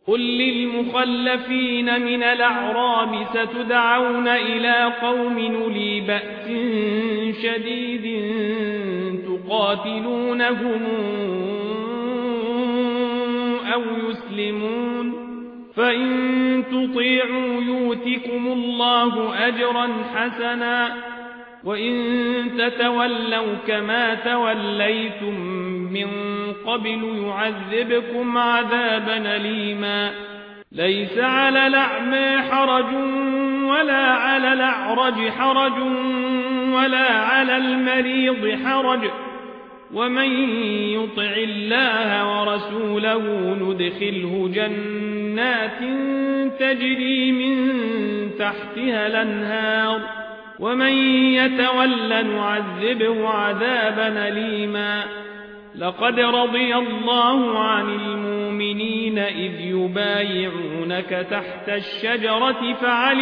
قل للمخلفين من الأعراب ستدعون إلى قوم أولي بأس شديد تقاتلونهم أو يسلمون فإن تطيعوا يؤتكم الله أجرا حسنا وإن تتولوا كما توليتم من قبل يعذبكم عذابا أليما ليس على الأعمى حرج ولا على الأعرج حرج ولا على المريض حرج ومن يطع الله ورسوله ندخله جنات تجري من تحتها الأنهار ومن يتول نعذبه عذابا أليما لقد رضي الله عن المؤمنين إذ يبايعونك تحت الشجرة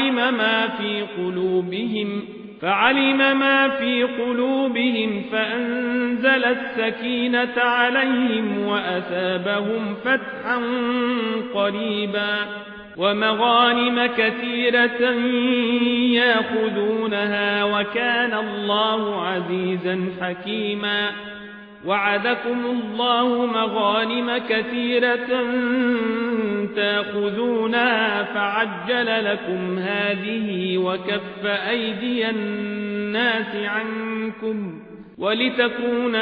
فعلم ما في قلوبهم فأنزل السكينة عليهم وأثابهم فتحا قريبا ومغانم كثيرة ياخذونها وكان الله عزيزا حكيما وعدكم الله مغانم كثيرة تاخذونها فعجل لكم هذه وكف أيدي الناس عنكم ولتكون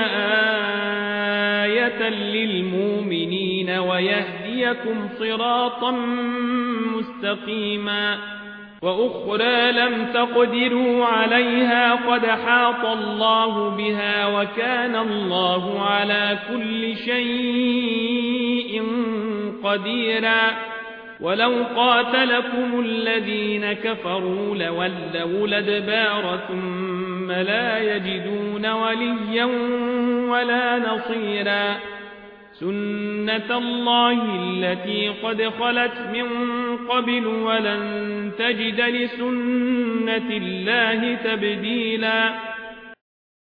آية للمؤمنين ويهديكم صراطا مستقيما وأخرى لم تقدروا عليها قد حاط الله بها وكان الله على كل شيء قديرا ولو قاتلكم الذين كفروا لولوا الأدبار ثم لا يجدون وليا ولا نصيرا سنة الله التي قد خلت من قبل ولن تجد لسنة الله تبديلا